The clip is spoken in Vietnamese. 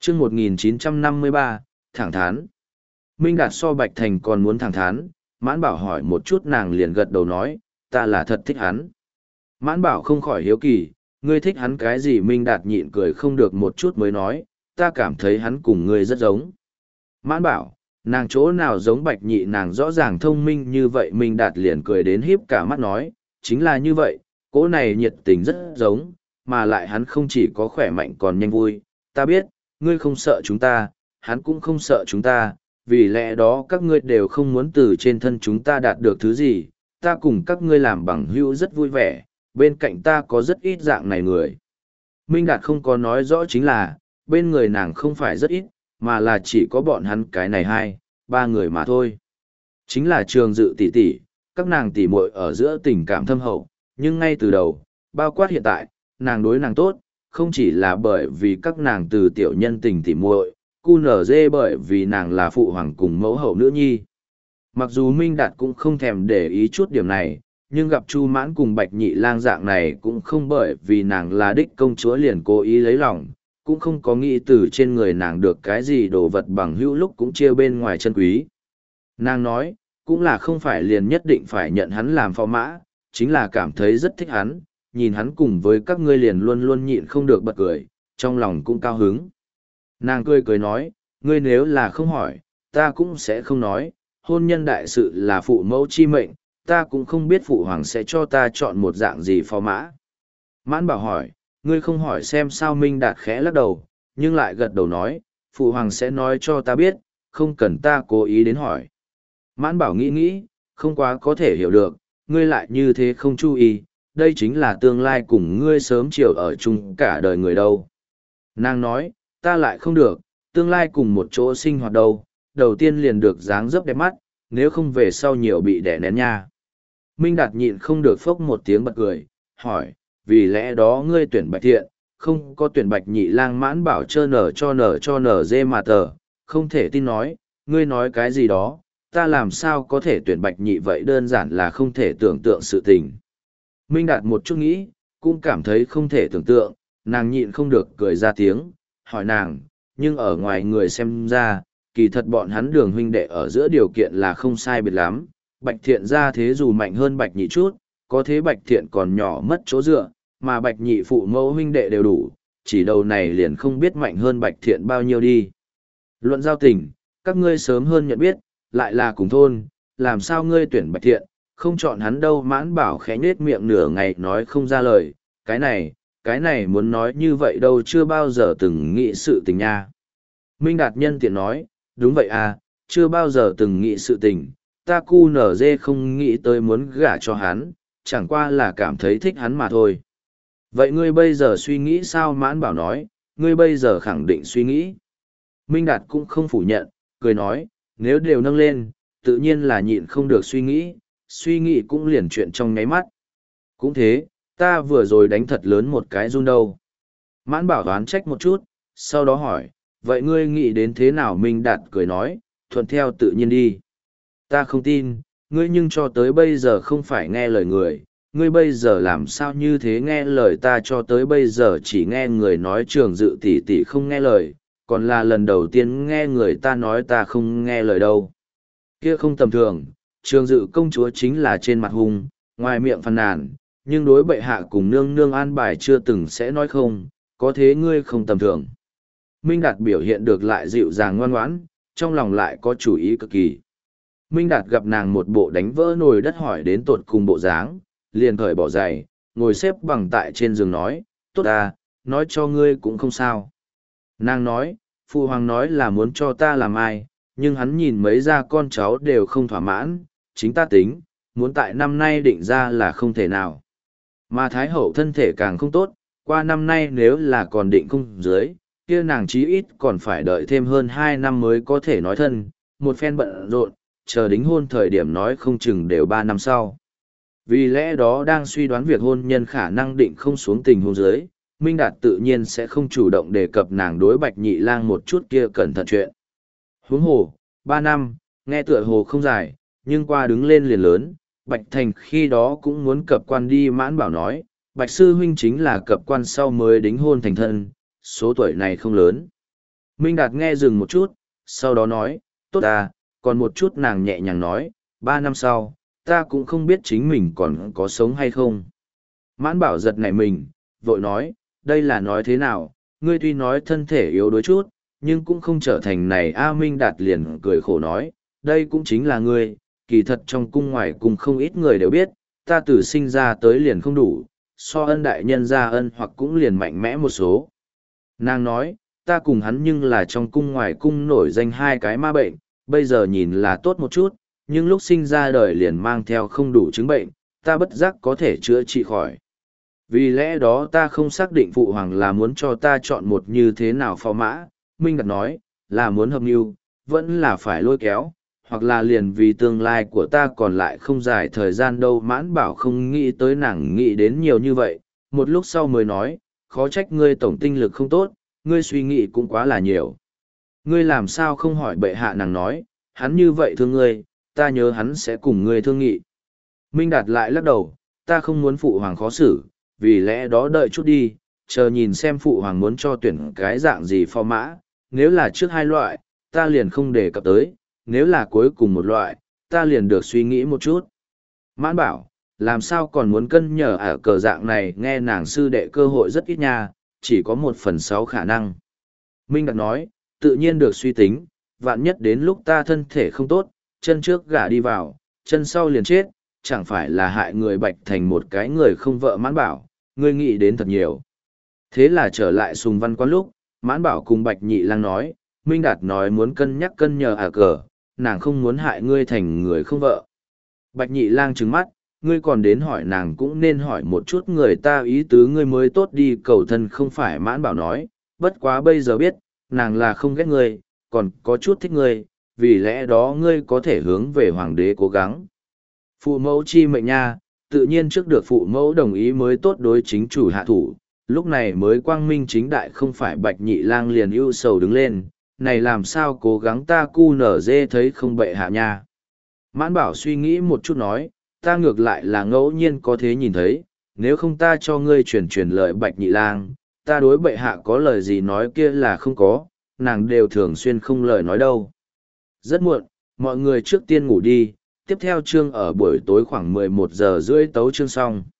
chương 1953, thẳng thắn. Minh Đạt so Bạch Thành còn muốn thẳng thắn, Mãn Bảo hỏi một chút nàng liền gật đầu nói, ta là thật thích hắn. Mãn Bảo không khỏi hiếu kỳ, ngươi thích hắn cái gì? Minh Đạt nhịn cười không được một chút mới nói, ta cảm thấy hắn cùng ngươi rất giống. Mãn Bảo, nàng chỗ nào giống Bạch Nhị? Nàng rõ ràng thông minh như vậy. Minh Đạt liền cười đến híp cả mắt nói, chính là như vậy, cỗ này nhiệt tình rất giống, mà lại hắn không chỉ có khỏe mạnh còn nhanh vui. Ta biết, ngươi không sợ chúng ta, hắn cũng không sợ chúng ta, vì lẽ đó các ngươi đều không muốn từ trên thân chúng ta đạt được thứ gì. Ta cùng các ngươi làm bằng hữu rất vui vẻ, bên cạnh ta có rất ít dạng này người. Minh Đạt không có nói rõ chính là, bên người nàng không phải rất ít, mà là chỉ có bọn hắn cái này hai, ba người mà thôi. Chính là Trường Dự tỷ tỷ, các nàng tỷ muội ở giữa tình cảm thâm hậu, nhưng ngay từ đầu, bao quát hiện tại, nàng đối nàng tốt, không chỉ là bởi vì các nàng từ tiểu nhân tình tỷ muội, QNZ bởi vì nàng là phụ hoàng cùng mẫu hậu nữ nhi. Mặc dù Minh Đạt cũng không thèm để ý chút điểm này, nhưng gặp Chu Mãn cùng Bạch Nhị Lang dạng này cũng không bởi vì nàng là đích công chúa liền cố ý lấy lòng, cũng không có nghĩ từ trên người nàng được cái gì đồ vật bằng hữu lúc cũng chia bên ngoài chân quý. Nàng nói, cũng là không phải liền nhất định phải nhận hắn làm phò mã, chính là cảm thấy rất thích hắn, nhìn hắn cùng với các ngươi liền luôn luôn nhịn không được bật cười, trong lòng cũng cao hứng. Nàng cười cười nói, ngươi nếu là không hỏi, ta cũng sẽ không nói, hôn nhân đại sự là phụ mẫu chi mệnh, ta cũng không biết phụ hoàng sẽ cho ta chọn một dạng gì phò mã. Mãn Bảo hỏi, ngươi không hỏi xem sao? Minh Đạt khẽ lắc đầu, nhưng lại gật đầu nói, phụ hoàng sẽ nói cho ta biết, không cần ta cố ý đến hỏi. Mãn Bảo nghĩ nghĩ, không quá có thể hiểu được, ngươi lại như thế không chú ý, đây chính là tương lai cùng ngươi sớm chiều ở chung cả đời người đâu. Nàng nói, ta lại không được, tương lai cùng một chỗ sinh hoạt đâu, đầu tiên liền được dáng dấp đẹp mắt, nếu không về sau nhiều bị đẻ nén nha. Minh Đạt nhịn không được phốc một tiếng bật cười, hỏi, vì lẽ đó ngươi tuyển Bạch Thiện, không có tuyển Bạch Nhị Lang? Mãn Bảo chơ cho nở dê mà tờ, không thể tin nói, ngươi nói cái gì đó, ta làm sao có thể tuyển Bạch Nhị? Vậy đơn giản là không thể tưởng tượng sự tình. Minh Đạt một chút nghĩ, cũng cảm thấy không thể tưởng tượng, nàng nhịn không được cười ra tiếng, hỏi nàng, nhưng ở ngoài người xem ra, kỳ thật bọn hắn Đường huynh đệ ở giữa điều kiện là không sai biệt lắm, Bạch Thiện ra thế dù mạnh hơn Bạch Nhị chút, có thế Bạch Thiện còn nhỏ mất chỗ dựa, mà Bạch Nhị phụ mẫu huynh đệ đều đủ, chỉ đầu này liền không biết mạnh hơn Bạch Thiện bao nhiêu đi. Luận giao tình, các ngươi sớm hơn nhận biết, lại là cùng thôn, làm sao ngươi tuyển Bạch Thiện, không chọn hắn đâu? Mãn Bảo khẽ nhếch miệng nửa ngày nói không ra lời, cái này muốn nói như vậy đâu, chưa bao giờ từng nghĩ sự tình nha. Minh Đạt nhân tiện nói, đúng vậy à, chưa bao giờ từng nghĩ sự tình, ta cu nở dê không nghĩ tới muốn gả cho hắn, chẳng qua là cảm thấy thích hắn mà thôi. Vậy ngươi bây giờ suy nghĩ sao? Mãn Bảo nói, ngươi bây giờ khẳng định suy nghĩ. Minh Đạt cũng không phủ nhận, cười nói, nếu đều nâng lên, tự nhiên là nhịn không được suy nghĩ cũng liền chuyện trong nháy mắt. Cũng thế, ta vừa rồi đánh thật lớn một cái run đâu. Mãn Bảo đoán trách một chút, sau đó hỏi, vậy ngươi nghĩ đến thế nào? Minh Đạt cười nói, thuận theo tự nhiên đi. Ta không tin, ngươi nhưng cho tới bây giờ không phải nghe lời người, ngươi bây giờ làm sao như thế nghe lời ta? Cho tới bây giờ chỉ nghe người nói Trường Dự tỷ tỷ không nghe lời, còn là lần đầu tiên nghe người ta nói ta không nghe lời đâu. Kia không tầm thường, Trường Dự công chúa chính là trên mặt hung, ngoài miệng phàn nàn, nhưng đối bệ hạ cùng nương nương an bài chưa từng sẽ nói không, có thế ngươi không tầm thường. Minh Đạt biểu hiện được lại dịu dàng ngoan ngoãn, trong lòng lại có chủ ý cực kỳ. Minh Đạt gặp nàng một bộ đánh vỡ nồi đất hỏi đến tột cùng bộ dáng, liền cởi bỏ giày, ngồi xếp bằng tại trên giường nói, tốt à, nói cho ngươi cũng không sao. Nàng nói, phụ hoàng nói là muốn cho ta làm ai, nhưng hắn nhìn mấy gia con cháu đều không thỏa mãn, chính ta tính, muốn tại năm nay định ra là không thể nào. Mà Thái Hậu thân thể càng không tốt, qua năm nay nếu là còn định không dưới, kia nàng chí ít còn phải đợi thêm hơn 2 năm mới có thể nói thân, một phen bận rộn, chờ đính hôn thời điểm nói không chừng đều 3 năm sau. Vì lẽ đó đang suy đoán việc hôn nhân khả năng định không xuống tình hôn dưới, Minh Đạt tự nhiên sẽ không chủ động đề cập nàng đối Bạch Nhị Lang một chút kia cẩn thận chuyện. Huống hồ, 3 năm, nghe tựa hồ không dài, nhưng qua đứng lên liền lớn, Bạch Thành khi đó cũng muốn cập quan đi. Mãn Bảo nói, Bạch Sư huynh chính là cập quan sau mới đính hôn thành thân, số tuổi này không lớn. Minh Đạt nghe dừng một chút, sau đó nói, tốt à, còn một chút nàng nhẹ nhàng nói, 3 năm sau, ta cũng không biết chính mình còn có sống hay không. Mãn Bảo giật nảy mình, vội nói, đây là nói thế nào, ngươi tuy nói thân thể yếu đuối chút, nhưng cũng không trở thành này. A Minh Đạt liền cười khổ nói, đây cũng chính là ngươi, kỳ thật trong cung ngoài cung không ít người đều biết, ta từ sinh ra tới liền không đủ, so ân đại nhân ra ân hoặc cũng liền mạnh mẽ một số. Nàng nói, ta cùng hắn nhưng là trong cung ngoài cung nổi danh hai cái ma bệnh, bây giờ nhìn là tốt một chút, nhưng lúc sinh ra đời liền mang theo không đủ chứng bệnh, ta bất giác có thể chữa trị khỏi. Vì lẽ đó ta không xác định phụ hoàng là muốn cho ta chọn một như thế nào phò mã, Minh Đạt nói, là muốn hợp mưu, vẫn là phải lôi kéo, hoặc là liền vì tương lai của ta còn lại không dài thời gian đâu. Mãn Bảo không nghĩ tới nàng nghĩ đến nhiều như vậy, một lúc sau mới nói, khó trách ngươi tổng tinh lực không tốt, ngươi suy nghĩ cũng quá là nhiều. Ngươi làm sao không hỏi bệ hạ? Nàng nói, hắn như vậy thương ngươi, ta nhớ hắn sẽ cùng ngươi thương nghị. Minh Đạt lại lắc đầu, ta không muốn phụ hoàng khó xử, vì lẽ đó đợi chút đi, chờ nhìn xem phụ hoàng muốn cho tuyển cái dạng gì phò mã, nếu là trước hai loại, ta liền không đề cập tới, nếu là cuối cùng một loại, ta liền được suy nghĩ một chút. Mãn Bảo, làm sao còn muốn cân nhở ở cờ dạng này? Nghe nàng sư đệ cơ hội rất ít nha, chỉ có 1/6 khả năng. Minh Đạt nói, tự nhiên được suy tính, vạn nhất đến lúc ta thân thể không tốt, chân trước gả đi vào, chân sau liền chết, chẳng phải là hại người Bạch thành một cái người không vợ. Mãn Bảo, ngươi nghĩ đến thật nhiều. Thế là trở lại Sùng Văn Quán lúc, Mãn Bảo cùng Bạch Nhị Lang nói, Minh Đạt nói muốn cân nhắc cân nhờ à cờ, nàng không muốn hại ngươi thành người không vợ. Bạch Nhị Lang trừng mắt, ngươi còn đến hỏi nàng cũng nên hỏi một chút người ta ý tứ ngươi mới tốt đi cầu thân không phải. Mãn Bảo nói, bất quá bây giờ biết, nàng là không ghét ngươi, còn có chút thích ngươi, vì lẽ đó ngươi có thể hướng về hoàng đế cố gắng. Phụ mẫu chi mệnh nha, tự nhiên trước được phụ mẫu đồng ý mới tốt đối chính chủ hạ thủ, lúc này mới quang minh chính đại. Không phải Bạch Nhị Lang liền ưu sầu đứng lên, này làm sao cố gắng ta cu nở dê thấy không bệ hạ nha. Mãn Bảo suy nghĩ một chút nói, ta ngược lại là ngẫu nhiên có thế nhìn thấy, nếu không ta cho ngươi truyền lời Bạch Nhị Lang, ta đối bệ hạ có lời gì nói kia là không có, nàng đều thường xuyên không lời nói đâu. Rất muộn, mọi người trước tiên ngủ đi, tiếp theo chương ở buổi tối khoảng 11 giờ rưỡi tấu chương xong.